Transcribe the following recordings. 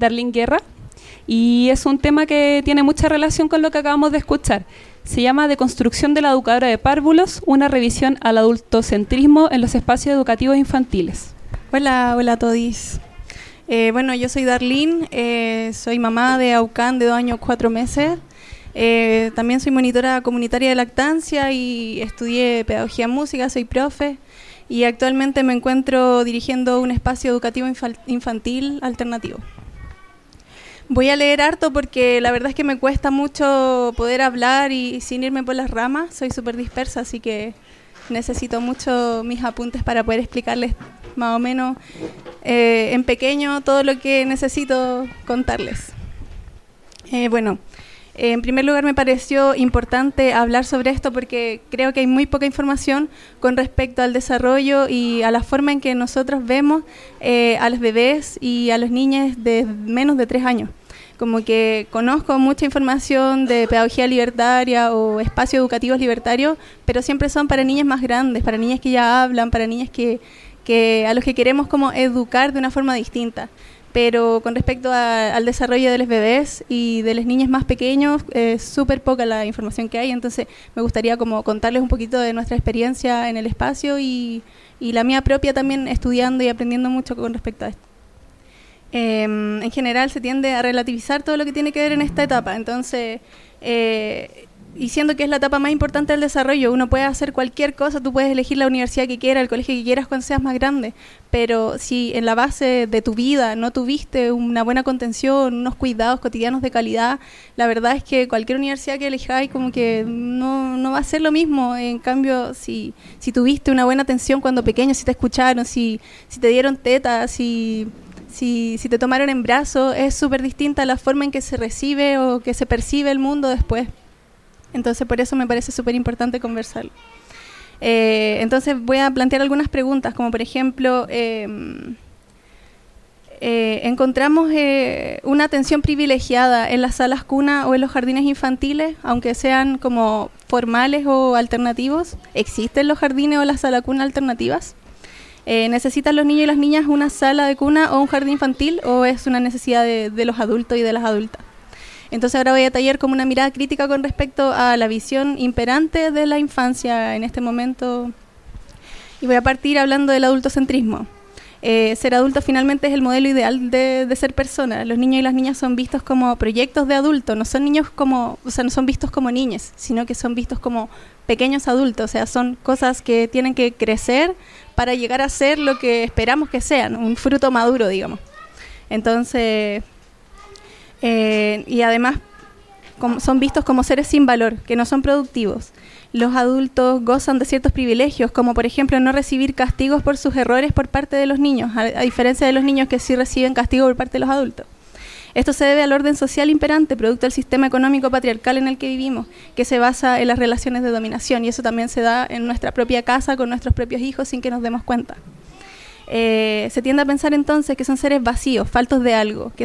Darlene Guerra y es un tema que tiene mucha relación con lo que acabamos de escuchar. Se llama Deconstrucción de la educadora de párvulos, una revisión al adultocentrismo en los espacios educativos infantiles. Hola a todos. Bueno, yo soy Darlene, soy mamá de Aucán de 2 años 4 meses. También soy monitora comunitaria de lactancia y estudié pedagogía en música, soy profe y actualmente me encuentro dirigiendo un espacio educativo infantil alternativo. Voy a leer harto porque la verdad es que me cuesta mucho poder hablar y sin irme por las ramas, soy súper dispersa, así que necesito mucho mis apuntes para poder explicarles más o menos en pequeño todo lo que necesito contarles. En primer lugar me pareció importante hablar sobre esto porque creo que hay muy poca información con respecto al desarrollo y a la forma en que nosotros vemos a los bebés y a los niños de menos de 3 años. Como que conozco mucha información de pedagogía libertaria o espacios educativos libertarios, pero siempre son para niñas más grandes, para niñas que ya hablan, para niñas que a los que queremos como educar de una forma distinta. Pero con respecto al desarrollo de los bebés y de los niños más pequeños, es súper poca la información que hay, entonces me gustaría como contarles un poquito de nuestra experiencia en el espacio y la mía propia también estudiando y aprendiendo mucho con respecto a esto. En general se tiende a relativizar todo lo que tiene que ver en esta etapa, entonces diciendo que es la etapa más importante del desarrollo, uno puede hacer cualquier cosa, tú puedes elegir la universidad que quieras, el colegio que quieras cuando seas más grande, pero si en la base de tu vida no tuviste una buena contención, unos cuidados cotidianos de calidad, la verdad es que cualquier universidad que elijáis como que no va a ser lo mismo. En cambio, si tuviste una buena atención cuando pequeño, si te escucharon, si te dieron tetas, si te tomaron en brazos, es súper distinta la forma en que se recibe o que se percibe el mundo después. Entonces, por eso me parece súper importante conversarlo. Entonces, voy a plantear algunas preguntas, como por ejemplo, ¿encontramos una atención privilegiada en las salas cuna o en los jardines infantiles, aunque sean como formales o alternativos? ¿Existen los jardines o las salas cuna alternativas? ¿Necesitan los niños y las niñas una sala de cuna o un jardín infantil o es una necesidad de los adultos y de las adultas? Entonces ahora voy a detallar como una mirada crítica con respecto a la visión imperante de la infancia en este momento y voy a partir hablando del adultocentrismo. Ser adulto finalmente es el modelo ideal de ser persona. Los niños y las niñas son vistos como proyectos de adulto, no son niños como, o sea, no son vistos como niños, sino que son vistos como pequeños adultos, o sea, son cosas que tienen que crecer para llegar a ser lo que esperamos que sean, un fruto maduro, digamos. Entonces, y además son vistos como seres sin valor, que no son productivos. Los adultos gozan de ciertos privilegios, como por ejemplo no recibir castigos por sus errores por parte de los niños, a diferencia de los niños que sí reciben castigo por parte de los adultos. Esto se debe al orden social imperante, producto del sistema económico patriarcal en el que vivimos, que se basa en las relaciones de dominación, y eso también se da en nuestra propia casa, con nuestros propios hijos, sin que nos demos cuenta. Se tiende a pensar entonces que son seres vacíos, faltos de algo, que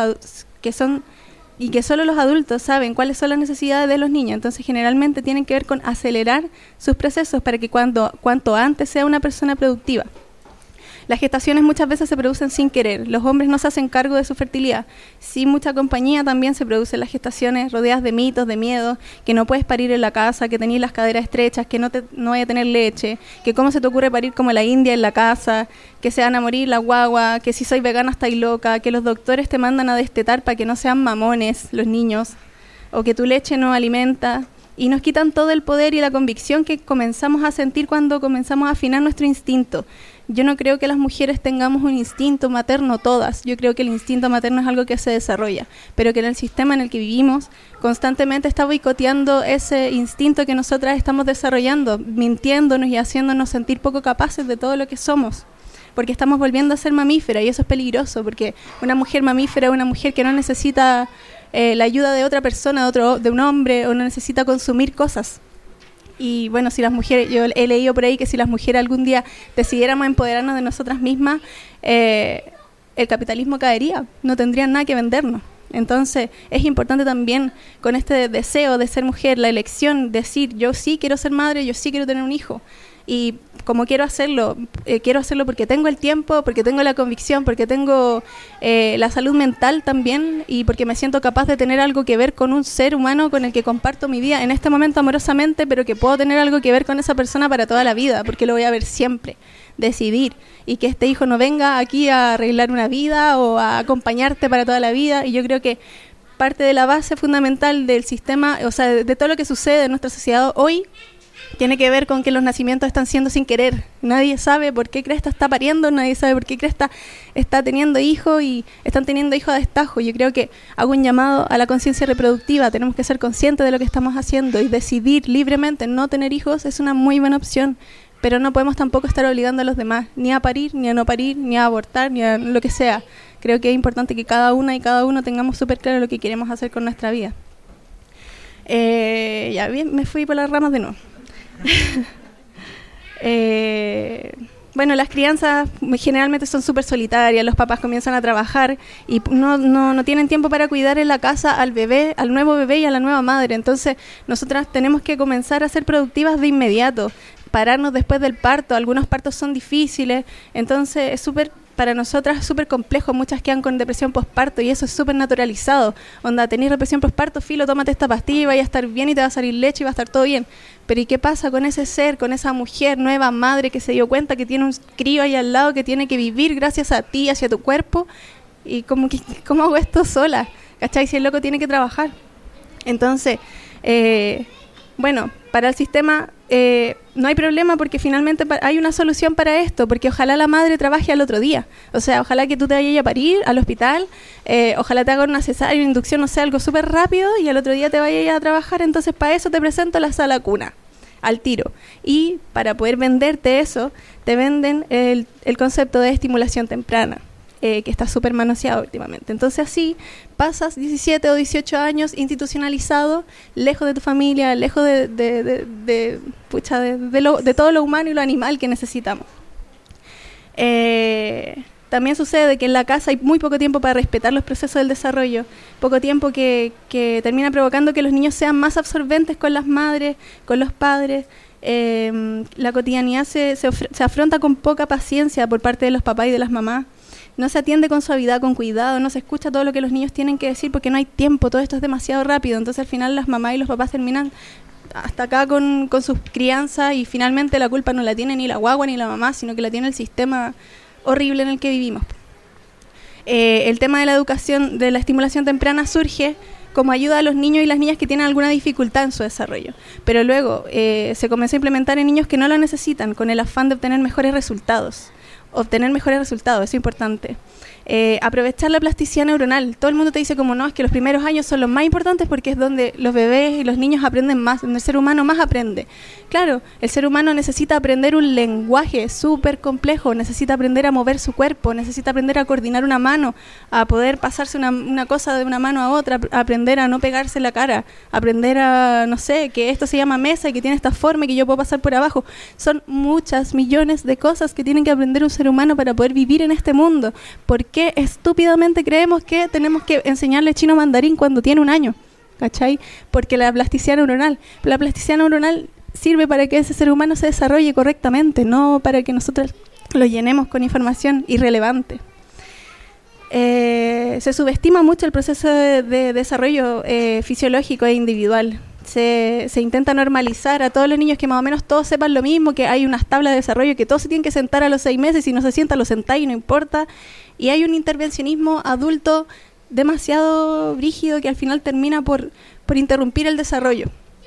solo los adultos saben cuáles son las necesidades de los niños, entonces generalmente tienen que ver con acelerar sus procesos para que cuanto antes sea una persona productiva. Las gestaciones muchas veces se producen sin querer, los hombres no se hacen cargo de su fertilidad. Sin mucha compañía también se producen las gestaciones rodeadas de mitos, de miedos, que no puedes parir en la casa, que tenés las caderas estrechas, que no vaya a tener leche, que cómo se te ocurre parir como la india en la casa, que se van a morir la guagua, que si soy vegana estáis loca, que los doctores te mandan a destetar para que no sean mamones los niños, o que tu leche no alimenta. Y nos quitan todo el poder y la convicción que comenzamos a sentir cuando comenzamos a afinar nuestro instinto. Yo no creo que las mujeres tengamos un instinto materno todas. Yo creo que el instinto materno es algo que se desarrolla, pero que en el sistema en el que vivimos constantemente está boicoteando ese instinto que nosotras estamos desarrollando, mintiéndonos y haciéndonos sentir poco capaces de todo lo que somos. Porque estamos volviendo a ser mamífera y eso es peligroso, porque una mujer mamífera es una mujer que no necesita la ayuda de otra persona, de un hombre, o no necesita consumir cosas. Y bueno, si las mujeres, yo he leído por ahí que si las mujeres algún día decidiéramos empoderarnos de nosotras mismas, el capitalismo caería, no tendrían nada que vendernos. Entonces es importante también con este deseo de ser mujer, la elección, decir yo sí quiero ser madre, yo sí quiero tener un hijo. y como quiero hacerlo porque tengo el tiempo, porque tengo la convicción, porque tengo la salud mental también y porque me siento capaz de tener algo que ver con un ser humano con el que comparto mi vida en este momento amorosamente, pero que puedo tener algo que ver con esa persona para toda la vida, porque lo voy a ver siempre, decidir, y que este hijo no venga aquí a arreglar una vida o a acompañarte para toda la vida. Y yo creo que parte de la base fundamental del sistema, o sea, de todo lo que sucede en nuestra sociedad hoy, tiene que ver con que los nacimientos están siendo sin querer. Nadie sabe por qué Cresta está pariendo, nadie sabe por qué Cresta está teniendo hijos y están teniendo hijos a destajo. Yo creo que hago un llamado a la conciencia reproductiva. Tenemos que ser conscientes de lo que estamos haciendo y decidir libremente no tener hijos es una muy buena opción, pero no podemos tampoco estar obligando a los demás, ni a parir, ni a no parir, ni a abortar, ni a lo que sea. Creo que es importante que cada una y cada uno tengamos súper claro lo que queremos hacer con nuestra vida. Ya bien, me fui por las ramas de nuevo. Bueno, las crianzas generalmente son súper solitarias, los papás comienzan a trabajar y no tienen tiempo para cuidar en la casa al bebé, al nuevo bebé y a la nueva madre. Entonces nosotras tenemos que comenzar a ser productivas de inmediato, pararnos después del parto. Algunos partos son difíciles, entonces es para nosotras es súper complejo. Muchas quedan con depresión postparto y eso es súper naturalizado. Onda, tenés depresión postparto, filo, tómate esta pastilla y vaya a estar bien y te va a salir leche y va a estar todo bien. Pero ¿y qué pasa con ese ser, con esa mujer, nueva madre que se dio cuenta que tiene un crío ahí al lado que tiene que vivir gracias a ti, hacia tu cuerpo? Y ¿cómo hago esto sola? ¿Cachai? Si el loco tiene que trabajar. Entonces, bueno, para el sistema no hay problema porque finalmente hay una solución para esto, porque ojalá la madre trabaje al otro día. O sea, ojalá que tú te vayas a parir al hospital, ojalá te hagan una cesárea, una inducción, no sé, algo súper rápido y al otro día te vayas a trabajar. Entonces para eso te presento la sala cuna al tiro. Y para poder venderte eso, te venden el concepto de estimulación temprana. Que está súper manoseado últimamente. Entonces así pasas 17 o 18 años institucionalizado, lejos de tu familia, lejos de todo lo humano y lo animal que necesitamos. También sucede que en la casa hay muy poco tiempo para respetar los procesos del desarrollo, poco tiempo que termina provocando que los niños sean más absorbentes con las madres, con los padres. La cotidianidad se afronta con poca paciencia por parte de los papás y de las mamás. No se atiende con suavidad, con cuidado, no se escucha todo lo que los niños tienen que decir porque no hay tiempo, todo esto es demasiado rápido. Entonces al final las mamás y los papás terminan hasta acá con sus crianzas y finalmente la culpa no la tiene ni la guagua ni la mamá, sino que la tiene el sistema horrible en el que vivimos. El tema de la educación, de la estimulación temprana surge como ayuda a los niños y las niñas que tienen alguna dificultad en su desarrollo. Pero luego se comenzó a implementar en niños que no lo necesitan, con el afán de obtener mejores resultados. Eso es importante. Aprovechar la plasticidad neuronal. Todo el mundo te dice como no, es que los primeros años son los más importantes porque es donde los bebés y los niños aprenden más, donde el ser humano más aprende. Claro, el ser humano necesita aprender un lenguaje súper complejo, necesita aprender a mover su cuerpo, necesita aprender a coordinar una mano, a poder pasarse una cosa de una mano a otra, a aprender a no pegarse la cara, aprender a, no sé, que esto se llama mesa y que tiene esta forma y que yo puedo pasar por abajo. Son muchas millones de cosas que tienen que aprender un ser humano para poder vivir en este mundo. ¿Por qué estúpidamente creemos que tenemos que enseñarle chino mandarín cuando tiene 1 año? ¿Cachai? Porque la plasticidad neuronal sirve para que ese ser humano se desarrolle correctamente, no para que nosotros lo llenemos con información irrelevante. Se subestima mucho el proceso de desarrollo fisiológico e individual. Se intenta normalizar a todos los niños que más o menos todos sepan lo mismo, que hay unas tablas de desarrollo, que todos se tienen que sentar a los 6 meses, si no se sientan, lo sentáis y no importa. Y hay un intervencionismo adulto demasiado brígido que al final termina por interrumpir el desarrollo.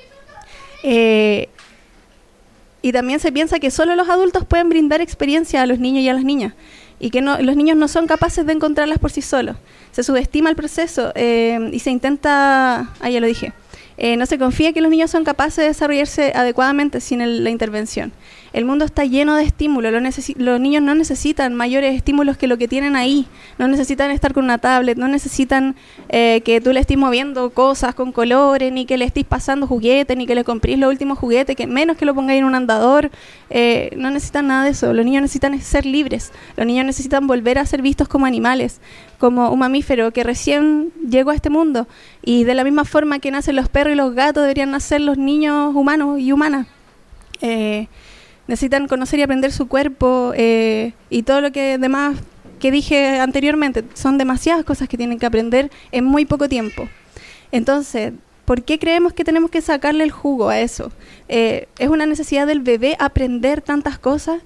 Y también se piensa que solo los adultos pueden brindar experiencia a los niños y a las niñas, y que los niños no son capaces de encontrarlas por sí solos. Se subestima el proceso y se intenta... ya lo dije. No se confía que los niños son capaces de desarrollarse adecuadamente sin la intervención. El mundo está lleno de estímulos. Los niños no necesitan mayores estímulos que lo que tienen ahí. No necesitan estar con una tablet, no necesitan que tú le estés moviendo cosas con colores, ni que le estés pasando juguetes, ni que le comprís los últimos juguetes, que menos que lo pongáis en un andador. No necesitan nada de eso. Los niños necesitan ser libres. Los niños necesitan volver a ser vistos como animales, como un mamífero que recién llegó a este mundo. Y de la misma forma que nacen los perros y los gatos, deberían nacer los niños humanos y humanas. necesitan conocer y aprender su cuerpo y todo lo que demás que dije anteriormente. Son demasiadas cosas que tienen que aprender en muy poco tiempo. Entonces, ¿por qué creemos que tenemos que sacarle el jugo a eso? ¿Es una necesidad del bebé aprender tantas cosas?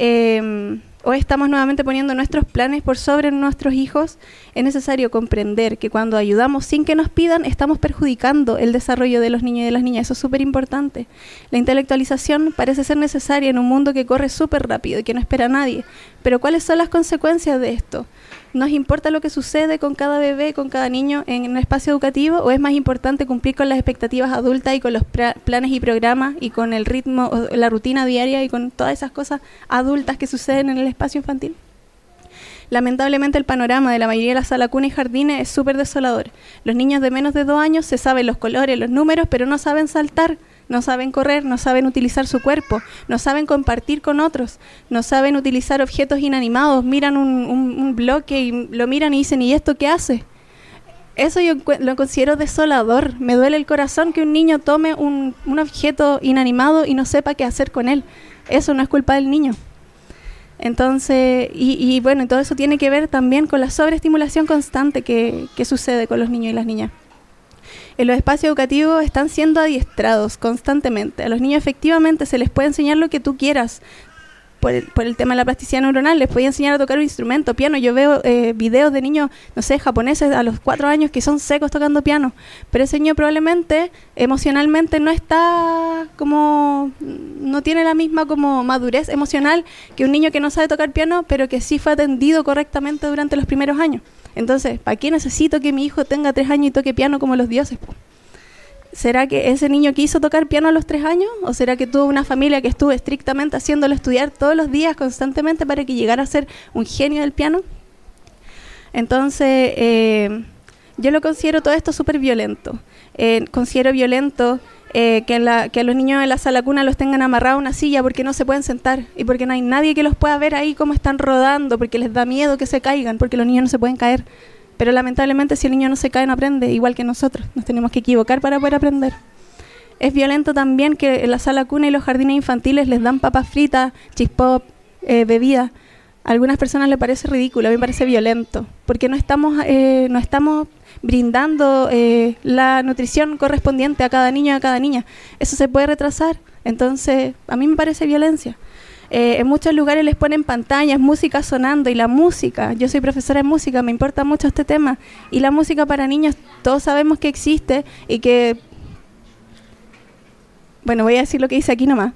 ¿O estamos nuevamente poniendo nuestros planes por sobre nuestros hijos? Es necesario comprender que cuando ayudamos sin que nos pidan, estamos perjudicando el desarrollo de los niños y de las niñas. Eso es súper importante. La intelectualización parece ser necesaria en un mundo que corre súper rápido y que no espera a nadie. Pero ¿cuáles son las consecuencias de esto? ¿Nos importa lo que sucede con cada bebé, con cada niño en el espacio educativo? ¿O es más importante cumplir con las expectativas adultas y con los planes y programas y con el ritmo, la rutina diaria y con todas esas cosas adultas que suceden en el espacio infantil? Lamentablemente el panorama de la mayoría de las salas cuna y jardines es súper desolador. Los niños de menos de 2 años se saben los colores, los números, pero no saben saltar, no saben correr, no saben utilizar su cuerpo, no saben compartir con otros, no saben utilizar objetos inanimados, miran un bloque y lo miran y dicen, ¿y esto qué hace? Eso yo lo considero desolador. Me duele el corazón que un niño tome un objeto inanimado y no sepa qué hacer con él. Eso no es culpa del niño. Entonces, y bueno, todo eso tiene que ver también con la sobreestimulación constante que sucede con los niños y las niñas. En los espacios educativos están siendo adiestrados constantemente. A los niños efectivamente se les puede enseñar lo que tú quieras. Por el tema de la plasticidad neuronal, les podía enseñar a tocar un instrumento, piano. Yo veo videos de niños, no sé, japoneses a los 4 años que son secos tocando piano. Pero ese niño probablemente emocionalmente no está como, no tiene la misma como madurez emocional que un niño que no sabe tocar piano, pero que sí fue atendido correctamente durante los primeros años. Entonces, ¿para qué necesito que mi hijo tenga 3 años y toque piano como los dioses? ¿Será que ese niño quiso tocar piano a los 3 años? ¿O será que tuvo una familia que estuvo estrictamente haciéndolo estudiar todos los días constantemente para que llegara a ser un genio del piano? Entonces, yo lo considero todo esto súper violento. Considero violento que a los niños en la sala cuna los tengan amarrados a una silla porque no se pueden sentar y porque no hay nadie que los pueda ver ahí cómo están rodando, porque les da miedo que se caigan, porque los niños no se pueden caer. Pero lamentablemente si el niño no se cae no aprende, igual que nosotros. Nos tenemos que equivocar para poder aprender. Es violento también que en la sala cuna y los jardines infantiles les dan papas fritas, chispop, bebida. A algunas personas les parece ridículo, a mí me parece violento, porque no estamos brindando la nutrición correspondiente a cada niño y a cada niña. Eso se puede retrasar, entonces a mí me parece violencia. En muchos lugares les ponen pantallas, música sonando, y la música, yo soy profesora de música, me importa mucho este tema, y la música para niños todos sabemos que existe y que, bueno, voy a decir lo que dice aquí nomás,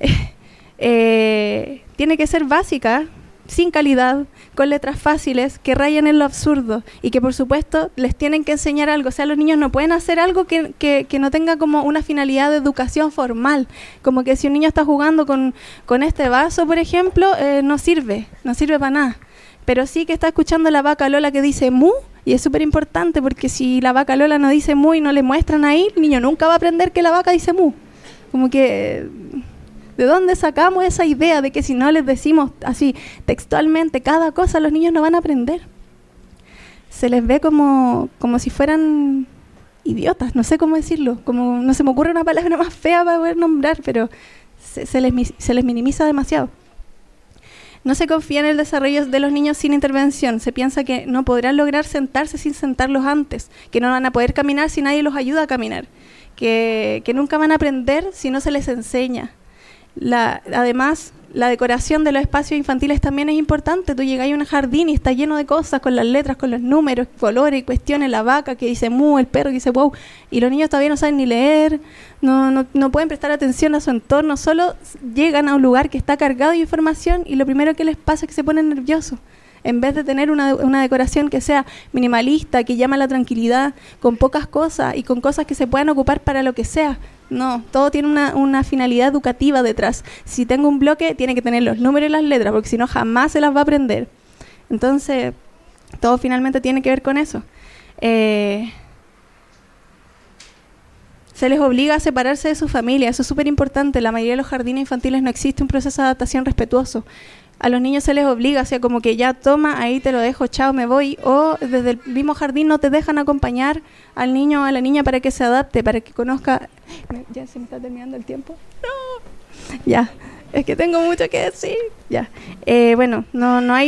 tiene que ser básica, sin calidad, con letras fáciles, que rayen en lo absurdo y que por supuesto les tienen que enseñar algo. O sea, los niños no pueden hacer algo que no tenga como una finalidad de educación formal, como que si un niño está jugando con este vaso, por ejemplo, no sirve para nada, pero sí que está escuchando la vaca Lola que dice mu, y es súper importante porque si la vaca Lola no dice mu y no le muestran ahí, el niño nunca va a aprender que la vaca dice mu. Como que... ¿de dónde sacamos esa idea de que si no les decimos así textualmente cada cosa, los niños no van a aprender? Se les ve como si fueran idiotas, no sé cómo decirlo, como no se me ocurre una palabra más fea para poder nombrar, pero se les minimiza demasiado. No se confía en el desarrollo de los niños sin intervención. Se piensa que no podrán lograr sentarse sin sentarlos antes, que no van a poder caminar si nadie los ayuda a caminar, que nunca van a aprender si no se les enseña. Además, la decoración de los espacios infantiles también es importante. Tú llegas a un jardín y está lleno de cosas, con las letras, con los números, colores, cuestiones, la vaca que dice mu, el perro que dice wow, y los niños todavía no saben ni leer, no pueden prestar atención a su entorno, solo llegan a un lugar que está cargado de información y lo primero que les pasa es que se ponen nerviosos. En vez de tener una decoración que sea minimalista, que llama a la tranquilidad, con pocas cosas y con cosas que se puedan ocupar para lo que sea. No, todo tiene una finalidad educativa detrás. Si tengo un bloque, tiene que tener los números y las letras, porque si no, jamás se las va a aprender. Entonces, todo finalmente tiene que ver con eso. Se les obliga a separarse de su familia, eso es súper importante. La mayoría de los jardines infantiles no existe un proceso de adaptación respetuoso. A los niños se les obliga, o sea, como que ya toma, ahí te lo dejo, chao, me voy. O desde el mismo jardín no te dejan acompañar al niño o a la niña para que se adapte, para que conozca... ¿Ya se me está terminando el tiempo? No. Ya. Es que tengo mucho que decir. Ya. Bueno, no hay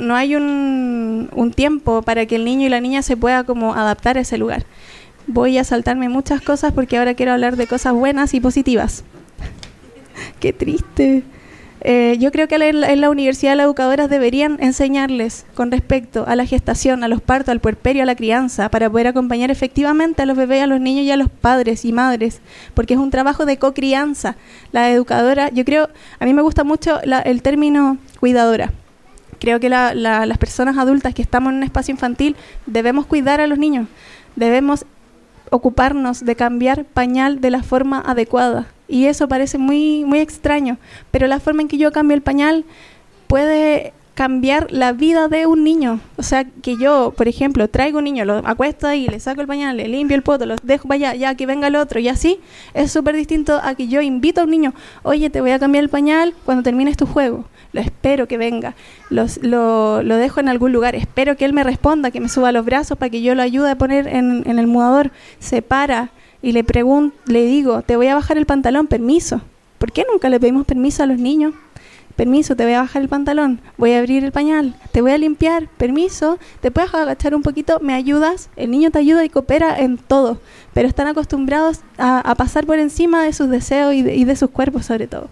un tiempo para que el niño y la niña se pueda como adaptar a ese lugar. Voy a saltarme muchas cosas porque ahora quiero hablar de cosas buenas y positivas. Qué triste. Yo creo que en la universidad las educadoras deberían enseñarles con respecto a la gestación, a los partos, al puerperio, a la crianza, para poder acompañar efectivamente a los bebés, a los niños y a los padres y madres, porque es un trabajo de cocrianza. La educadora, yo creo, a mí me gusta mucho el término cuidadora. Creo que las personas adultas que estamos en un espacio infantil debemos cuidar a los niños, debemos ocuparnos de cambiar pañal de la forma adecuada. Y eso parece muy, muy extraño, pero la forma en que yo cambio el pañal puede cambiar la vida de un niño. O sea, que yo, por ejemplo, traigo un niño, lo acuesto ahí, le saco el pañal, le limpio el poto, lo dejo para allá, ya que venga el otro, y así es súper distinto a que yo invito a un niño, oye, te voy a cambiar el pañal cuando termines tu juego. Lo espero que venga, lo dejo en algún lugar, espero que él me responda, que me suba los brazos para que yo lo ayude a poner en el mudador. Se para y le digo, te voy a bajar el pantalón, permiso. ¿Por qué nunca le pedimos permiso a los niños? Permiso, te voy a bajar el pantalón, voy a abrir el pañal, te voy a limpiar, permiso, te puedes agachar un poquito, me ayudas. El niño te ayuda y coopera en todo, pero están acostumbrados a pasar por encima de sus deseos y de sus cuerpos sobre todo.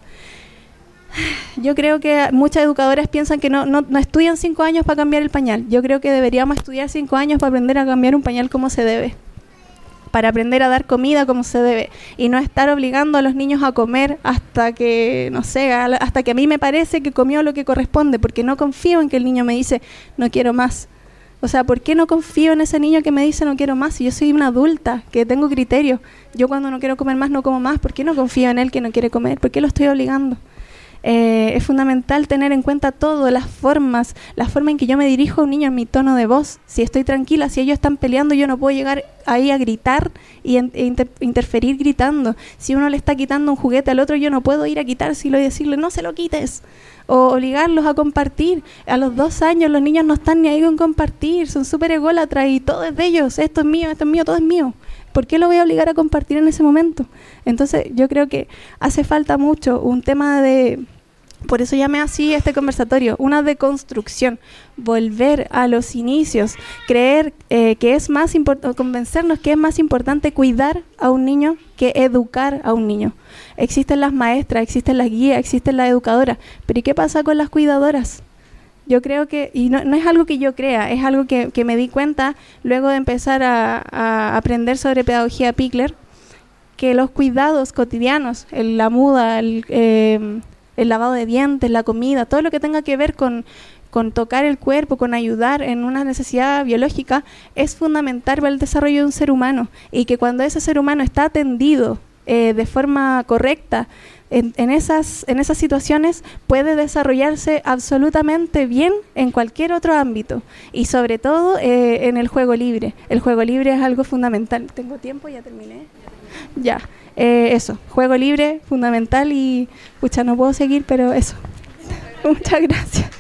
Yo creo que muchas educadoras piensan que no estudian 5 años para cambiar el pañal. Yo creo que deberíamos estudiar 5 años para aprender a cambiar un pañal como se debe, para aprender a dar comida como se debe y no estar obligando a los niños a comer hasta que, no sé, hasta que a mí me parece que comió lo que corresponde, porque no confío en que el niño me dice no quiero más. O sea, ¿por qué no confío en ese niño que me dice no quiero más? Si yo soy una adulta, que tengo criterio, yo cuando no quiero comer más no como más. ¿Por qué no confío en él que no quiere comer? ¿Por qué lo estoy obligando? Es fundamental tener en cuenta todo, la forma en que yo me dirijo a un niño, en mi tono de voz. Si estoy tranquila, si ellos están peleando, yo no puedo llegar ahí a gritar y interferir gritando. Si uno le está quitando un juguete al otro, yo no puedo ir a quitárselo y decirle no se lo quites, o obligarlos a compartir. A los 2 años los niños no están ni ahí con compartir, son súper ególatras y todo es de ellos, esto es mío, todo es mío. ¿Por qué lo voy a obligar a compartir en ese momento? Entonces yo creo que hace falta mucho un tema de... Por eso llamé así este conversatorio, una deconstrucción, volver a los inicios, creer que es más importante, convencernos que es más importante cuidar a un niño que educar a un niño. Existen las maestras, existen las guías, existen las educadoras, pero ¿y qué pasa con las cuidadoras? Yo creo que, y no es algo que yo crea, es algo que me di cuenta luego de empezar a aprender sobre pedagogía Pikler, que los cuidados cotidianos, la muda, el lavado de dientes, la comida, todo lo que tenga que ver con tocar el cuerpo, con ayudar en una necesidad biológica, es fundamental para el desarrollo de un ser humano, y que cuando ese ser humano está atendido de forma correcta en esas situaciones, puede desarrollarse absolutamente bien en cualquier otro ámbito, y sobre todo en el juego libre. El juego libre es algo fundamental. ¿Tengo tiempo? ¿Ya terminé? Ya. Eso, juego libre, fundamental, y pucha, no puedo seguir, pero eso. Muchas gracias.